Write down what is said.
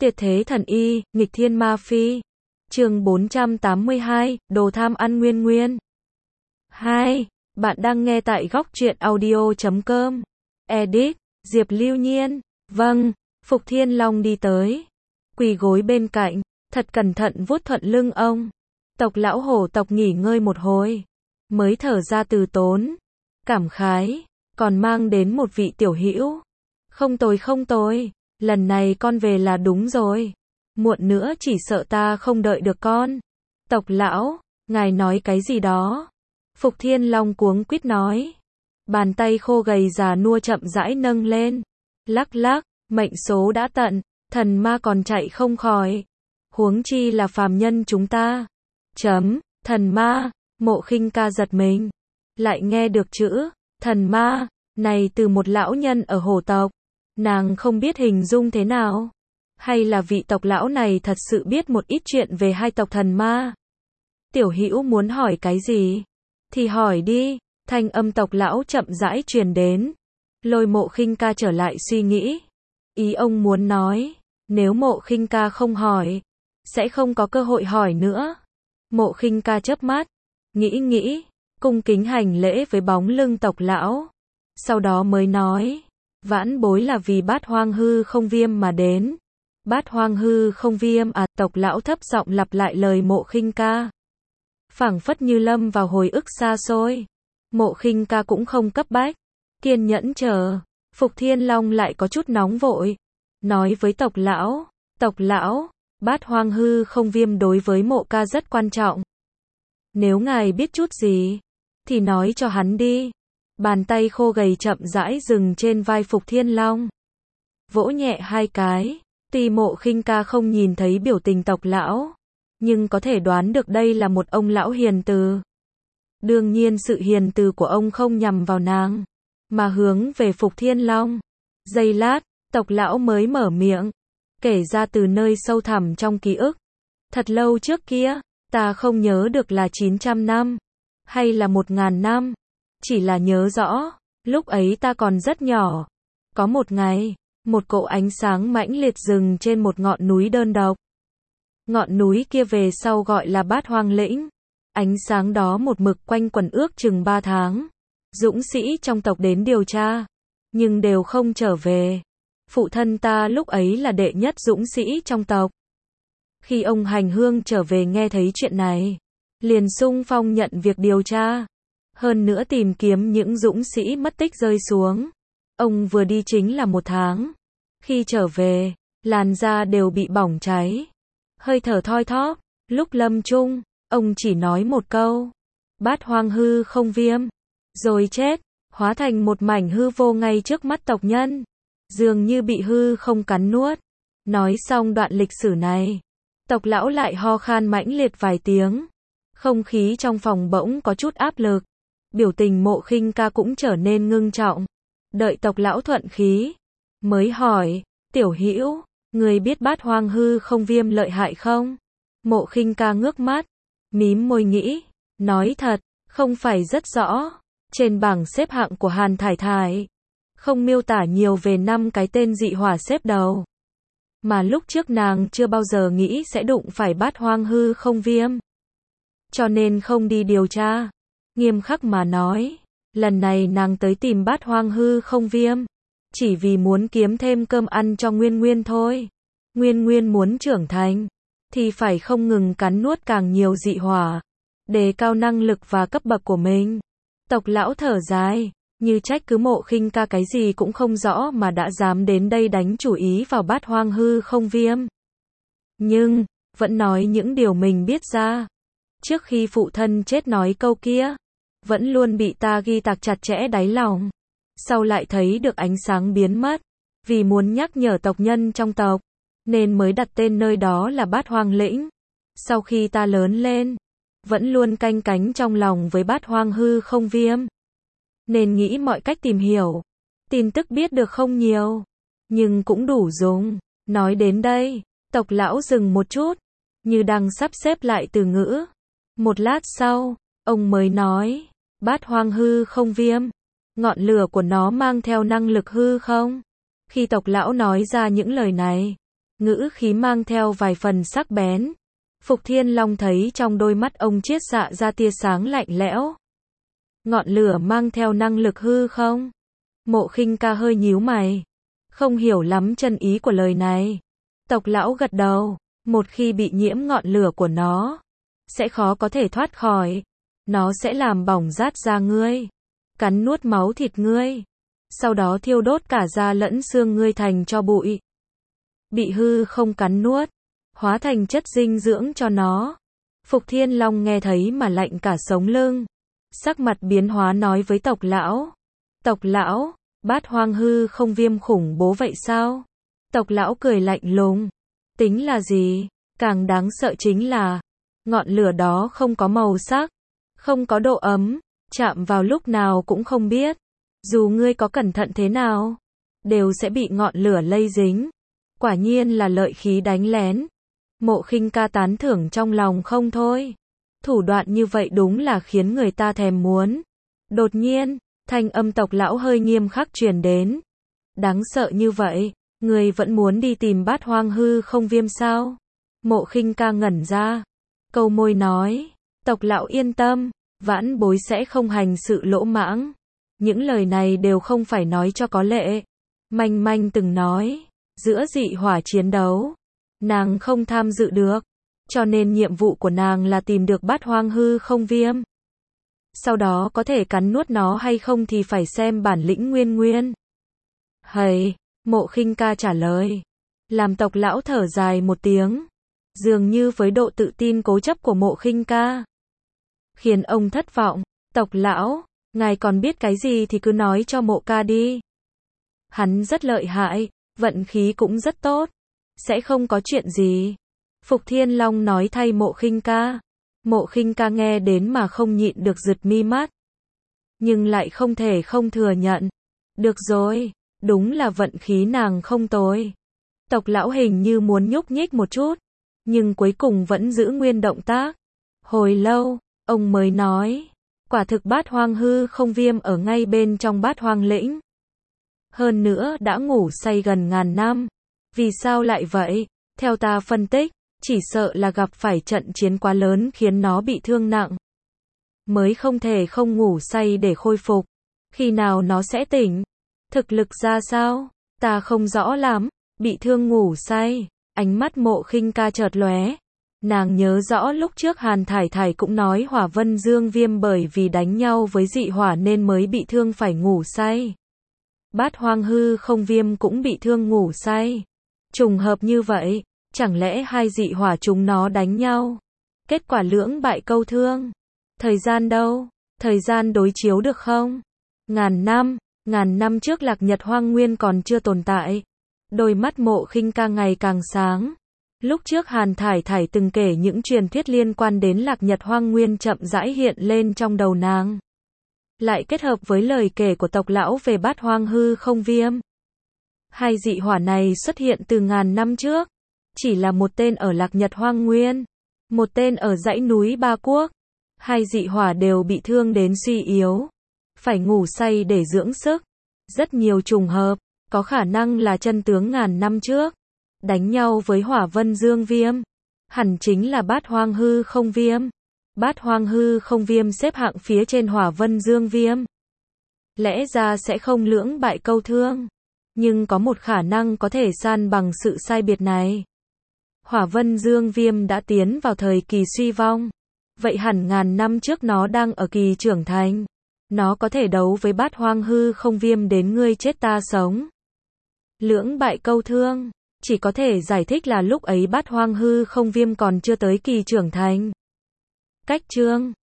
Tuyệt thế thần y, nghịch thiên ma phi. Chương 482, đồ tham ăn nguyên nguyên. 2. Bạn đang nghe tại góc truyện audio.com. Edit, Diệp Lưu Nhiên. Vâng, Phục Thiên Long đi tới. Quỳ gối bên cạnh, thật cẩn thận vuốt thuận lưng ông. Tộc lão hổ tộc nghỉ ngơi một hồi, mới thở ra từ tốn. Cảm khái, còn mang đến một vị tiểu hữu. Không tồi, lần này con về là đúng rồi. Muộn nữa chỉ sợ ta không đợi được con. Tộc lão, ngài nói cái gì đó? Phục Thiên Long cuống quýt nói. Bàn tay khô gầy già nua chậm rãi nâng lên. Lắc lắc, mệnh số đã tận, thần ma còn chạy không khỏi. Huống chi là phàm nhân chúng ta. Thần ma, Mộ Khinh Ca giật mình. Lại nghe được chữ, thần ma, này từ một lão nhân ở hổ tộc. Nàng không biết hình dung thế nào. Hay là vị tộc lão này thật sự biết một ít chuyện về hai tộc thần ma? Tiểu hữu muốn hỏi cái gì? Thì hỏi đi, thanh âm tộc lão chậm rãi truyền đến. Lôi Mộ Khinh Ca trở lại suy nghĩ. Ý ông muốn nói, nếu Mộ Khinh Ca không hỏi, sẽ không có cơ hội hỏi nữa. Mộ Khinh Ca chớp mắt, nghĩ, cung kính hành lễ với bóng lưng tộc lão. Sau đó mới nói, vãn bối là vì Bát Hoang Hư Không Viêm mà đến. Bát Hoang Hư Không Viêm à? Tộc lão thấp giọng lặp lại lời Mộ Khinh Ca. Phảng phất như lâm vào hồi ức xa xôi. Mộ Khinh Ca cũng không cấp bách, kiên nhẫn chờ. Phục Thiên Long lại có chút nóng vội, nói với tộc lão, Bát Hoang Hư Không Viêm đối với Mộ ca rất quan trọng. Nếu ngài biết chút gì, thì nói cho hắn đi. Bàn tay khô gầy chậm rãi dừng trên vai Phục Thiên Long, vỗ nhẹ hai cái. Tuy Mộ Khinh Ca không nhìn thấy biểu tình tộc lão, nhưng có thể đoán được đây là một ông lão hiền từ. Đương nhiên sự hiền từ của ông không nhằm vào nàng, mà hướng về Phục Thiên Long. Giây lát, tộc lão mới mở miệng, kể ra từ nơi sâu thẳm trong ký ức. Thật lâu trước kia, ta không nhớ được là 900 năm, hay là 1000 năm. Chỉ là nhớ rõ, lúc ấy ta còn rất nhỏ. Có một ngày, một cỗ ánh sáng mãnh liệt dừng trên một ngọn núi đơn độc. Ngọn núi kia về sau gọi là Bát Hoang Lĩnh. Ánh sáng đó một mực quanh quẩn ước chừng 3 tháng. Dũng sĩ trong tộc đến điều tra, nhưng đều không trở về. Phụ thân ta lúc ấy là đệ nhất dũng sĩ trong tộc. Khi ông hành hương trở về nghe thấy chuyện này, liền xung phong nhận việc điều tra. Hơn nữa tìm kiếm những dũng sĩ mất tích rơi xuống. Ông vừa đi chính là 1 tháng. Khi trở về, làn da đều bị bỏng cháy, hơi thở thoi thóp. Lúc lâm chung, ông chỉ nói một câu, Bát Hoang Hư Không Viêm, rồi chết, hóa thành một mảnh hư vô ngay trước mắt tộc nhân, dường như bị hư không cắn nuốt. Nói xong đoạn lịch sử này, tộc lão lại ho khan mãnh liệt vài tiếng. Không khí trong phòng bỗng có chút áp lực. Biểu tình Mộ Khinh Ca cũng trở nên ngưng trọng. Đợi tộc lão thuận khí, mới hỏi, tiểu hữu, người biết Bát Hoang Hư Không Viêm lợi hại không? Mộ Khinh Ca ngước mắt, mím môi nghĩ, nói thật, không phải rất rõ. Trên bảng xếp hạng của Hàn Thải Thải, không miêu tả nhiều về 5 cái tên dị hỏa xếp đầu. Mà lúc trước nàng chưa bao giờ nghĩ sẽ đụng phải Bát Hoang Hư Không Viêm. Cho nên không đi điều tra. Nghiêm khắc mà nói, lần này nàng tới tìm Bát Hoang Hư Không Viêm, chỉ vì muốn kiếm thêm cơm ăn cho Nguyên Nguyên thôi. Nguyên Nguyên muốn trưởng thành, thì phải không ngừng cắn nuốt càng nhiều dị hỏa, đề cao năng lực và cấp bậc của mình. Tộc lão thở dài, như trách cứ Mộ Khinh Ca cái gì cũng không rõ mà đã dám đến đây đánh chủ ý vào Bát Hoang Hư Không Viêm. Nhưng, vẫn nói những điều mình biết ra. Trước khi phụ thân chết nói câu kia, vẫn luôn bị ta ghi tạc chặt chẽ đáy lòng. Sau lại thấy được ánh sáng biến mất, vì muốn nhắc nhở tộc nhân trong tộc, nên mới đặt tên nơi đó là Bát Hoang Lĩnh. Sau khi ta lớn lên, vẫn luôn canh cánh trong lòng với Bát Hoang Hư Không Viêm, nên nghĩ mọi cách tìm hiểu. Tin tức biết được không nhiều, nhưng cũng đủ dùng. Nói đến đây, tộc lão dừng một chút, như đang sắp xếp lại từ ngữ. Một lát sau, ông mới nói, Bát Hoang Hư Không Viêm, ngọn lửa của nó mang theo năng lực hư không? Khi tộc lão nói ra những lời này, ngữ khí mang theo vài phần sắc bén. Phục Thiên Long thấy trong đôi mắt ông chiết xạ ra tia sáng lạnh lẽo. Ngọn lửa mang theo năng lực hư không? Mộ Khinh Ca hơi nhíu mày, không hiểu lắm chân ý của lời này. Tộc lão gật đầu, một khi bị nhiễm ngọn lửa của nó, sẽ khó có thể thoát khỏi. Nó sẽ làm bỏng rát da ngươi, cắn nuốt máu thịt ngươi, sau đó thiêu đốt cả da lẫn xương ngươi thành tro bụi. Bị hư không cắn nuốt, hóa thành chất dinh dưỡng cho nó. Phục Thiên Long nghe thấy mà lạnh cả sống lưng. Sắc mặt biến hóa nói với tộc lão. Tộc lão, Bát Hoang hư không viêm khủng bố vậy sao? Tộc lão cười lạnh lùng. Tính là gì? Càng đáng sợ chính là, ngọn lửa đó không có màu sắc, không có độ ấm, chạm vào lúc nào cũng không biết. Dù ngươi có cẩn thận thế nào, đều sẽ bị ngọn lửa lây dính. Quả nhiên là lợi khí đánh lén. Mộ Khinh Ca tán thưởng trong lòng không thôi. Thủ đoạn như vậy đúng là khiến người ta thèm muốn. Đột nhiên, thanh âm tộc lão hơi nghiêm khắc truyền đến. Đáng sợ như vậy, người vẫn muốn đi tìm Bát Hoang hư không viêm sao? Mộ Khinh Ca ngẩn ra, câu môi nói, tộc lão yên tâm, vãn bối sẽ không hành sự lỗ mãng. Những lời này đều không phải nói cho có lệ. Manh Manh từng nói, giữa dị hỏa chiến đấu, nàng không tham dự được, cho nên nhiệm vụ của nàng là tìm được Bát Hoang hư không viêm. Sau đó có thể cắn nuốt nó hay không thì phải xem bản lĩnh Nguyên Nguyên. Hầy, Mộ Khinh Ca trả lời, làm tộc lão thở dài một tiếng, dường như với độ tự tin cố chấp của Mộ Khinh Ca, khiến ông thất vọng. Tộc lão, ngài còn biết cái gì thì cứ nói cho Mộ ca đi. Hắn rất lợi hại, vận khí cũng rất tốt, sẽ không có chuyện gì. Phục Thiên Long nói thay Mộ Khinh Ca. Mộ Khinh Ca nghe đến mà không nhịn được giật mi mắt, nhưng lại không thể không thừa nhận. Được rồi, đúng là vận khí nàng không tồi. Tộc lão hình như muốn nhúc nhích một chút, nhưng cuối cùng vẫn giữ nguyên động tác. Hồi lâu, ông mới nói, quả thực Bát Hoang hư không viêm ở ngay bên trong Bát Hoang lĩnh. Hơn nữa đã ngủ say gần ngàn năm. Vì sao lại vậy? Theo ta phân tích, chỉ sợ là gặp phải trận chiến quá lớn khiến nó bị thương nặng, mới không thể không ngủ say để khôi phục. Khi nào nó sẽ tỉnh? Thực lực ra sao? Ta không rõ lắm. Bị thương ngủ say. Ánh mắt Mộ Khinh Ca chợt lóe. Nàng nhớ rõ lúc trước Hàn Thải Thải cũng nói Hỏa Vân Dương Viêm bởi vì đánh nhau với dị hỏa nên mới bị thương phải ngủ say. Bát Hoang hư không viêm cũng bị thương ngủ say. Trùng hợp như vậy, chẳng lẽ hai dị hỏa chúng nó đánh nhau? Kết quả lưỡng bại câu thương. Thời gian đâu? Thời gian đối chiếu được không? Ngàn năm trước Lạc Nhật Hoang Nguyên còn chưa tồn tại. Đôi mắt Mộ Khinh Ca ngày càng sáng. Lúc trước Hàn Thải Thải từng kể những truyền thuyết liên quan đến Lạc Nhật Hoang Nguyên chậm rãi hiện lên trong đầu nàng. Lại kết hợp với lời kể của tộc lão về Bát Hoang hư không viêm. Hai dị hỏa này xuất hiện từ ngàn năm trước. Chỉ là một tên ở Lạc Nhật Hoang Nguyên, một tên ở dãy núi Ba Quốc. Hai dị hỏa đều bị thương đến suy yếu, phải ngủ say để dưỡng sức. Rất nhiều trùng hợp, có khả năng là chân tướng ngàn năm trước đánh nhau với Hỏa Vân Dương Viêm, hẳn chính là Bát Hoang hư không viêm. Bát Hoang hư không viêm xếp hạng phía trên Hỏa Vân Dương Viêm, lẽ ra sẽ không lưỡng bại câu thương, nhưng có một khả năng có thể san bằng sự sai biệt này. Hỏa Vân Dương Viêm đã tiến vào thời kỳ suy vong, vậy hẳn ngàn năm trước nó đang ở kỳ trưởng thành. Nó có thể đấu với Bát Hoang hư không viêm đến ngươi chết ta sống. Lưỡng bại câu thương, chỉ có thể giải thích là lúc ấy Bát Hoang hư không viêm còn chưa tới kỳ trưởng thành. Cách chương